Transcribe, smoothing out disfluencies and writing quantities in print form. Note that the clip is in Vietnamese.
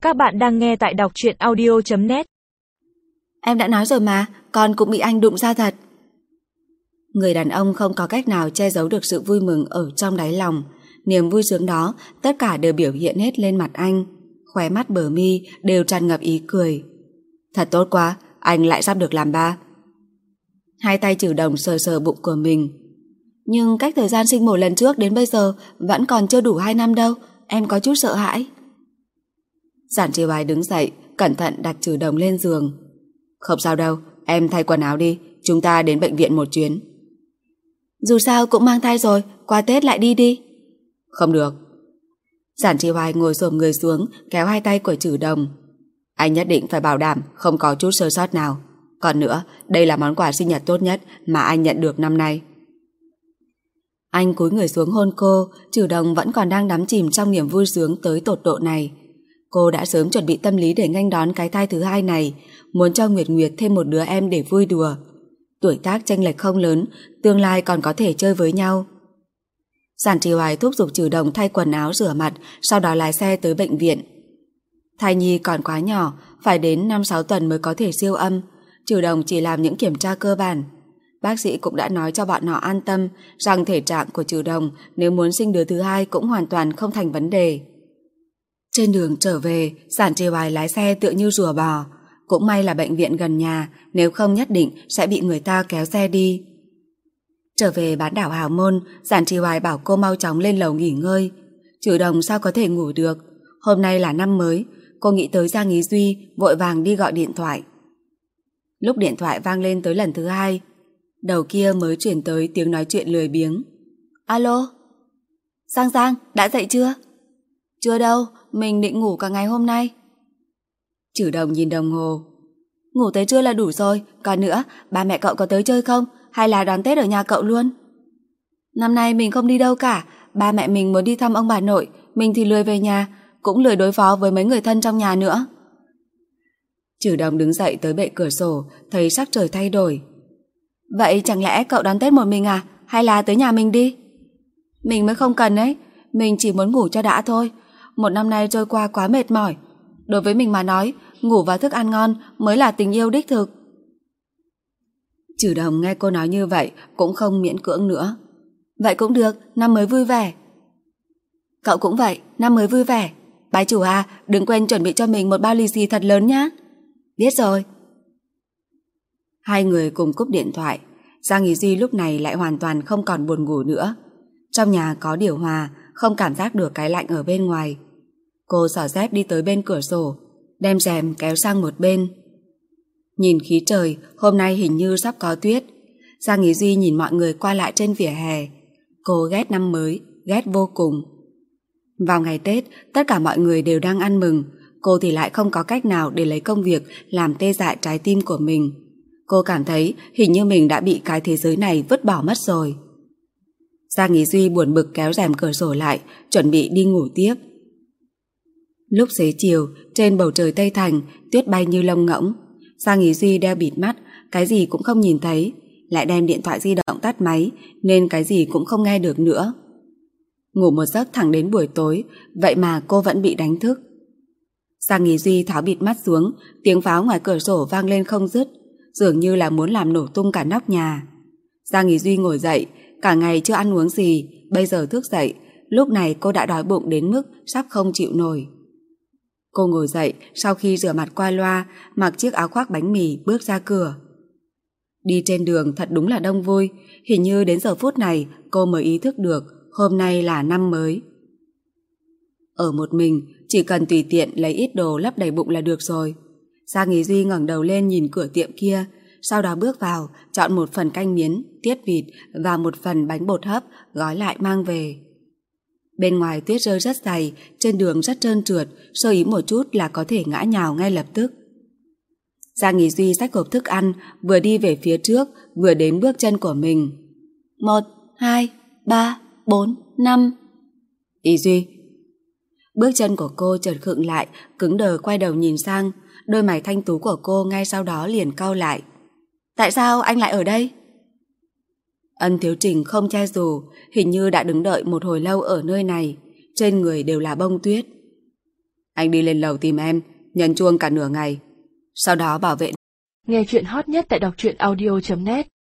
Các bạn đang nghe tại đọc truyện audio.net. Em đã nói rồi mà, con cũng bị anh đụng ra thật. Người đàn ông không có cách nào che giấu được sự vui mừng ở trong đáy lòng. Niềm vui sướng đó tất cả đều biểu hiện hết lên mặt anh. Khóe mắt bờ mi đều tràn ngập ý cười. Thật tốt quá, anh lại sắp được làm ba. Hai tay Trừ Đồng sờ sờ bụng của mình. Nhưng cách thời gian sinh mổ lần trước đến bây giờ vẫn còn chưa đủ 2 năm đâu. Em có chút sợ hãi. Giản Chi Hoài đứng dậy, cẩn thận đặt Trừ Đồng lên giường. Không sao đâu, em thay quần áo đi, chúng ta đến bệnh viện một chuyến. Dù sao cũng mang thai rồi, qua Tết lại đi đi. Không được. Giản Chi Hoài ngồi xổm người xuống, kéo hai tay của Trừ Đồng. Anh nhất định phải bảo đảm không có chút sơ sót nào. Còn nữa, đây là món quà sinh nhật tốt nhất mà anh nhận được năm nay. Anh cúi người xuống hôn cô. Trừ Đồng vẫn còn đang đắm chìm trong niềm vui sướng tới tột độ này. Cô đã sớm chuẩn bị tâm lý để nghênh đón cái thai thứ hai này, muốn cho Nguyệt Nguyệt thêm một đứa em để vui đùa. Tuổi tác chênh lệch không lớn, tương lai còn có thể chơi với nhau. Giản Chi Hoài thúc giục Trừ Đồng thay quần áo rửa mặt, sau đó lái xe tới bệnh viện. Thai nhi còn quá nhỏ, phải đến 5-6 tuần mới có thể siêu âm. Trừ Đồng chỉ làm những kiểm tra cơ bản. Bác sĩ cũng đã nói cho bọn họ an tâm rằng thể trạng của Trừ Đồng nếu muốn sinh đứa thứ hai cũng hoàn toàn không thành vấn đề. Trên đường trở về, Giản Chi Hoài lái xe tựa như rùa bò. Cũng may là bệnh viện gần nhà, nếu không nhất định sẽ bị người ta kéo xe đi. Trở về bán đảo Hào Môn, Giản Chi Hoài bảo cô mau chóng lên lầu nghỉ ngơi. Trừ Đồng sao có thể ngủ được. Hôm nay là năm mới, cô nghĩ tới Giang Ý Duy, vội vàng đi gọi điện thoại. Lúc điện thoại vang lên tới lần thứ hai, đầu kia mới chuyển tới tiếng nói chuyện lười biếng. Alo? Giang, đã dậy chưa? Chưa đâu, mình định ngủ cả ngày hôm nay. Trừ Đồng nhìn đồng hồ. Ngủ tới trưa là đủ rồi, còn nữa, ba mẹ cậu có tới chơi không? Hay là đón Tết ở nhà cậu luôn? Năm nay mình không đi đâu cả, ba mẹ mình muốn đi thăm ông bà nội, mình thì lười về nhà, cũng lười đối phó với mấy người thân trong nhà nữa. Trừ Đồng đứng dậy tới bệ cửa sổ, thấy sắc trời thay đổi. Vậy chẳng lẽ cậu đón Tết một mình à? Hay là tới nhà mình đi? Mình mới không cần ấy, mình chỉ muốn ngủ cho đã thôi. Một năm nay trôi qua quá mệt mỏi. Đối với mình mà nói, ngủ và thức ăn ngon mới là tình yêu đích thực. Trừ Đồng nghe cô nói như vậy cũng không miễn cưỡng nữa. Vậy cũng được, năm mới vui vẻ. Cậu cũng vậy, năm mới vui vẻ. Bái chủ à, đừng quên chuẩn bị cho mình một bao lì xì thật lớn nhá. Biết rồi. Hai người cùng cúp điện thoại. Giang Ý Duy lúc này lại hoàn toàn không còn buồn ngủ nữa. Trong nhà có điều hòa, không cảm giác được cái lạnh ở bên ngoài. Cô xỏ dép đi tới bên cửa sổ, đem rèm kéo sang một bên. Nhìn khí trời, hôm nay hình như sắp có tuyết. Giang Ý Duy nhìn mọi người qua lại trên vỉa hè. Cô ghét năm mới, ghét vô cùng. Vào ngày Tết, tất cả mọi người đều đang ăn mừng. Cô thì lại không có cách nào để lấy công việc làm tê dại trái tim của mình. Cô cảm thấy hình như mình đã bị cái thế giới này vứt bỏ mất rồi. Giang Ý Duy buồn bực kéo rèm cửa sổ lại, chuẩn bị đi ngủ tiếp. Lúc xế chiều, trên bầu trời Tây Thành, tuyết bay như lông ngỗng. Giang Ý Duy đeo bịt mắt, cái gì cũng không nhìn thấy, lại đem điện thoại di động tắt máy, nên cái gì cũng không nghe được nữa. Ngủ một giấc thẳng đến buổi tối, vậy mà cô vẫn bị đánh thức. Giang Ý Duy tháo bịt mắt xuống, tiếng pháo ngoài cửa sổ vang lên không dứt, dường như là muốn làm nổ tung cả nóc nhà. Giang Ý Duy ngồi dậy, cả ngày chưa ăn uống gì, bây giờ thức dậy, lúc này cô đã đói bụng đến mức sắp không chịu nổi. Cô ngồi dậy sau khi rửa mặt qua loa, mặc chiếc áo khoác bánh mì bước ra cửa. Đi trên đường thật đúng là đông vui, hình như đến giờ phút này cô mới ý thức được hôm nay là năm mới. Ở một mình, chỉ cần tùy tiện lấy ít đồ lấp đầy bụng là được rồi. Giang Ý Duy ngẩng đầu lên nhìn cửa tiệm kia, sau đó bước vào, chọn một phần canh miến, tiết vịt và một phần bánh bột hấp gói lại mang về. Bên ngoài tuyết rơi rất dày, trên đường rất trơn trượt, sơ ý một chút là có thể ngã nhào ngay lập tức. Giang Ý Duy xách hộp thức ăn, vừa đi về phía trước, vừa đếm bước chân của mình. 1, 2, 3, 4, 5. Ý Duy. Bước chân của cô chợt khựng lại, cứng đờ quay đầu nhìn sang, đôi mày thanh tú của cô ngay sau đó liền cau lại. Tại sao anh lại ở đây? Ân Thiếu Trình không che dù, hình như đã đứng đợi một hồi lâu ở nơi này, trên người đều là bông tuyết. Anh đi lên lầu tìm em, nhấn chuông cả nửa ngày. Sau đó bảo vệ. Nghe chuyện hot nhất tại đọc truyện audio.net